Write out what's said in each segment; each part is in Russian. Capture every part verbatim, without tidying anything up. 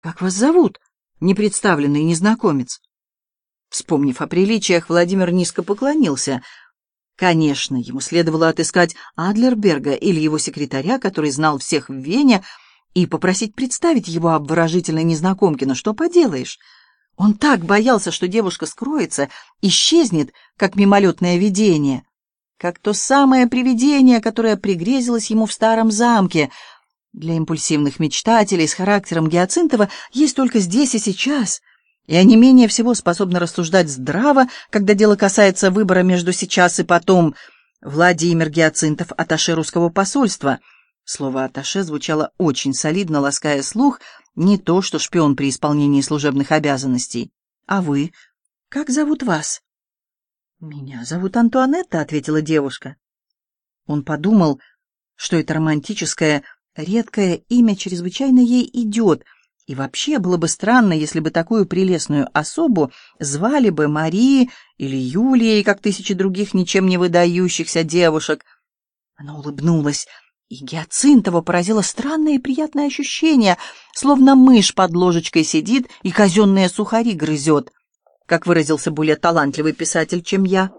«Как вас зовут?» — непредставленный незнакомец. Вспомнив о приличиях, Владимир низко поклонился. Конечно, ему следовало отыскать Адлерберга или его секретаря, который знал всех в Вене, и попросить представить его обворожительной незнакомке, но что поделаешь? Он так боялся, что девушка скроется, исчезнет, как мимолетное видение, как то самое привидение, которое пригрезилось ему в старом замке. Для импульсивных мечтателей с характером Гиацинтова есть только здесь и сейчас, и они менее всего способны рассуждать здраво, когда дело касается выбора между сейчас и потом. Владимир Гиацинтов, атташе русского посольства. Слово «атташе» звучало очень солидно, лаская слух, не то что шпион при исполнении служебных обязанностей. «А вы? Как зовут вас?» «Меня зовут Антуанетта», — ответила девушка. Он подумал, что это романтическое, редкое имя чрезвычайно ей идет, и вообще было бы странно, если бы такую прелестную особу звали бы Марией или Юлией, как тысячи других ничем не выдающихся девушек. Она улыбнулась, и Гиацинтова поразило странное и приятное ощущение, словно мышь под ложечкой сидит и казенные сухари грызет, как выразился более талантливый писатель, чем я.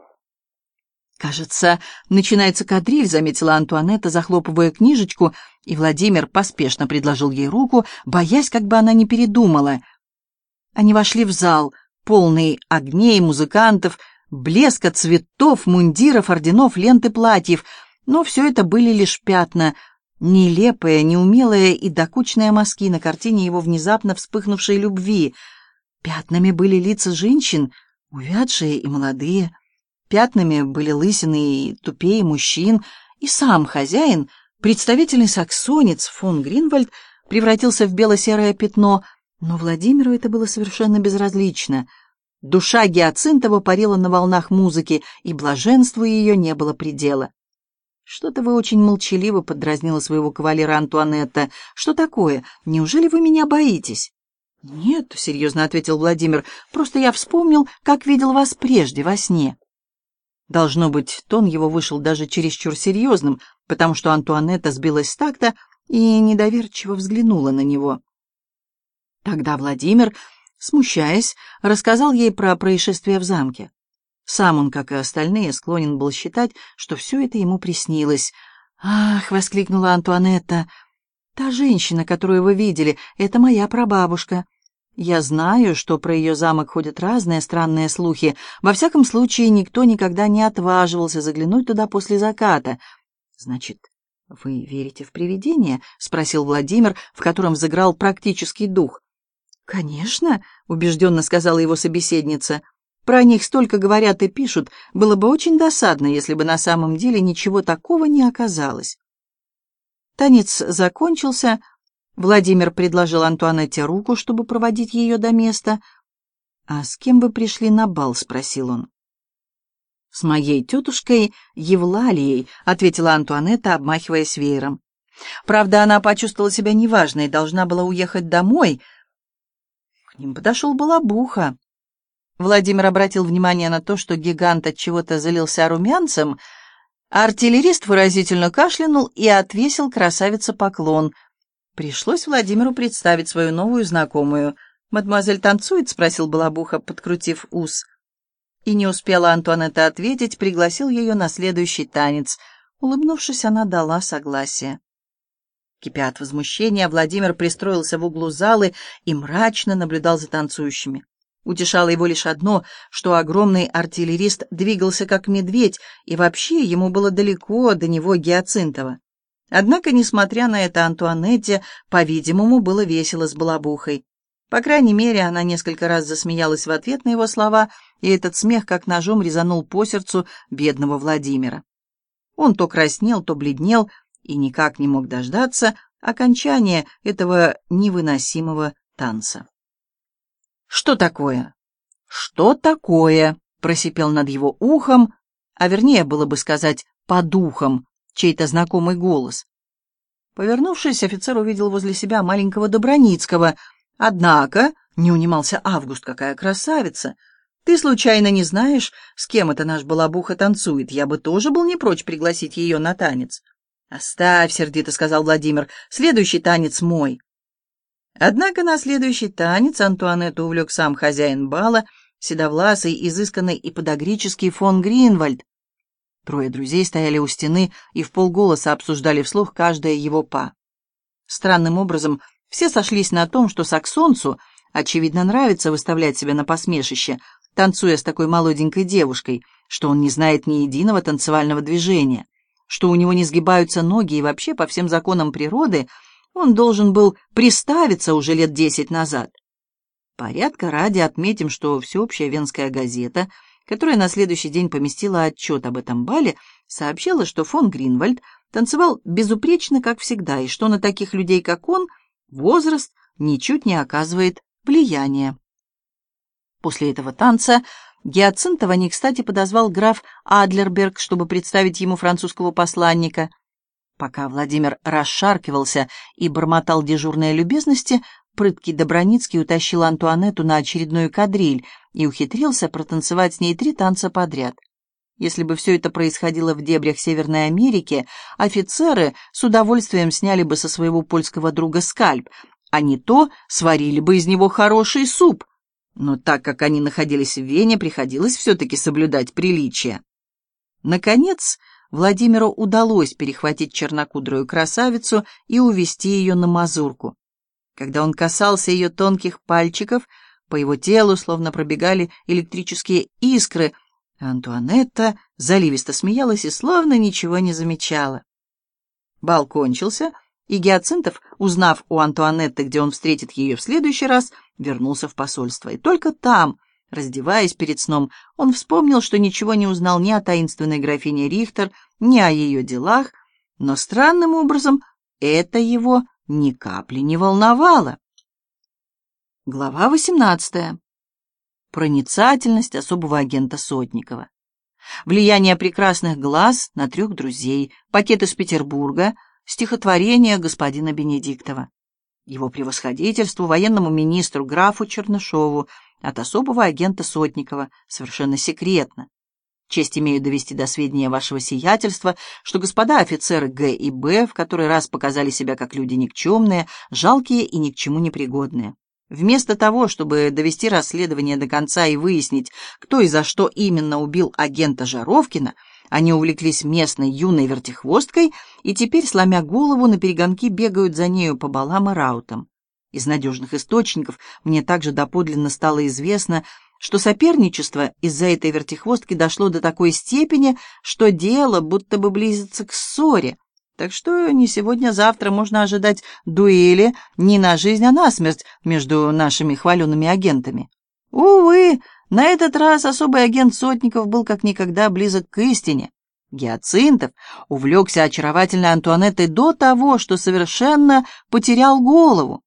«Кажется, начинается кадриль», — заметила Антуанетта, захлопывая книжечку, и Владимир поспешно предложил ей руку, боясь, как бы она не передумала. Они вошли в зал, полный огней, музыкантов, блеска цветов, мундиров, орденов, ленты платьев, но все это были лишь пятна, нелепые, неумелые и докучные мазки на картине его внезапно вспыхнувшей любви. Пятнами были лица женщин, увядшие и молодые. Пятнами были лысины и тупее мужчин, и сам хозяин, представительный саксонец фон Гринвальд, превратился в бело-серое пятно, но Владимиру это было совершенно безразлично. Душа Гиацинтова парила на волнах музыки, и блаженству ее не было предела. «Что-то вы очень молчаливо», — поддразнила своего кавалера Антуанетта. «Что такое? Неужели вы меня боитесь?» «Нет», — серьезно ответил Владимир, — «просто я вспомнил, как видел вас прежде во сне». Должно быть, тон его вышел даже чересчур серьезным, потому что Антуанетта сбилась с такта и недоверчиво взглянула на него. Тогда Владимир, смущаясь, рассказал ей про происшествие в замке. Сам он, как и остальные, склонен был считать, что все это ему приснилось. «Ах!» — воскликнула Антуанетта. «Та женщина, которую вы видели, это моя прабабушка. Я знаю, что про ее замок ходят разные странные слухи. Во всяком случае, никто никогда не отваживался заглянуть туда после заката». «Значит, вы верите в привидения?» — спросил Владимир, в котором взыграл практический дух. «Конечно», — убежденно сказала его собеседница. «Про них столько говорят и пишут. Было бы очень досадно, если бы на самом деле ничего такого не оказалось». Танец закончился. Владимир предложил Антуанетте руку, чтобы проводить ее до места. «А с кем вы пришли на бал?» — спросил он. «С моей тетушкой Евлалией», — ответила Антуанетта, обмахиваясь веером. Правда, она почувствовала себя неважной и должна была уехать домой. К ним подошел Балабуха. Владимир обратил внимание на то, что гигант от чего-то залился румянцем, а артиллерист выразительно кашлянул и отвесил красавице поклон. Пришлось Владимиру представить свою новую знакомую. «Мадемуазель танцует?» — спросил Балабуха, подкрутив ус. И не успела Антуанетта ответить, пригласил ее на следующий танец. Улыбнувшись, она дала согласие. Кипя от возмущения, Владимир пристроился в углу залы и мрачно наблюдал за танцующими. Утешало его лишь одно, что огромный артиллерист двигался как медведь, и вообще ему было далеко до него Гиацинтова. Однако, несмотря на это, Антуанетте, по-видимому, было весело с Балабухой. По крайней мере, она несколько раз засмеялась в ответ на его слова, и этот смех как ножом резанул по сердцу бедного Владимира. Он то краснел, то бледнел и никак не мог дождаться окончания этого невыносимого танца. «Что такое? Что такое?» — просипел над его ухом, а вернее было бы сказать «под ухом», чей-то знакомый голос. Повернувшись, офицер увидел возле себя маленького Доброницкого. «Однако», — не унимался Август, — «какая красавица! Ты случайно не знаешь, с кем это наш Балабуха танцует? Я бы тоже был не прочь пригласить ее на танец». «Оставь», — сердито сказал Владимир, — «следующий танец мой». Однако на следующий танец Антуанетту увлек сам хозяин бала, седовласый, изысканный и подагрический фон Гринвальд. Трое друзей стояли у стены и вполголоса обсуждали вслух каждое его па. Странным образом все сошлись на том, что саксонцу, очевидно, нравится выставлять себя на посмешище, танцуя с такой молоденькой девушкой, что он не знает ни единого танцевального движения, что у него не сгибаются ноги и вообще по всем законам природы он должен был приставиться уже лет десять назад. Порядка ради отметим, что всеобщая венская газета, которая на следующий день поместила отчет об этом бале, сообщила, что фон Гринвальд танцевал безупречно, как всегда, и что на таких людей, как он, возраст ничуть не оказывает влияния. После этого танца Гиацинтова не кстати подозвал граф Адлерберг, чтобы представить ему французского посланника. Пока Владимир расшаркивался и бормотал дежурные любезности, прыткий Доброницкий утащил Антуанетту на очередную кадриль и ухитрился протанцевать с ней три танца подряд. Если бы все это происходило в дебрях Северной Америки, офицеры с удовольствием сняли бы со своего польского друга скальп, а не то сварили бы из него хороший суп. Но так как они находились в Вене, приходилось все-таки соблюдать приличия. Наконец, Владимиру удалось перехватить чернокудрую красавицу и увести ее на мазурку. Когда он касался ее тонких пальчиков, по его телу словно пробегали электрические искры, а Антуанетта заливисто смеялась и словно ничего не замечала. Бал кончился, и Гиацинтов, узнав у Антуанетты, где он встретит ее в следующий раз, вернулся в посольство. И только там, раздеваясь перед сном, он вспомнил, что ничего не узнал ни о таинственной графине Рихтер, ни о ее делах, но странным образом это его ни капли не волновало. Глава восемнадцатая. Проницательность особого агента Сотникова. Влияние прекрасных глаз на трех друзей, пакет из Петербурга, стихотворение господина Бенедиктова. Его превосходительству, военному министру графу Чернышову, от особого агента Сотникова, совершенно секретно. Честь имею довести до сведения вашего сиятельства, что господа офицеры Г и Б в который раз показали себя как люди никчемные, жалкие и ни к чему не пригодные. Вместо того, чтобы довести расследование до конца и выяснить, кто и за что именно убил агента Жаровкина, они увлеклись местной юной вертихвосткой и теперь, сломя голову, наперегонки бегают за нею по балам и раутам. Из надежных источников мне также доподлинно стало известно, что соперничество из-за этой вертихвостки дошло до такой степени, что дело будто бы близится к ссоре. Так что не сегодня-завтра можно ожидать дуэли не на жизнь, а на смерть между нашими хваленными агентами. Увы, на этот раз особый агент Сотников был как никогда близок к истине. Гиацинтов увлекся очаровательной Антуанеттой до того, что совершенно потерял голову.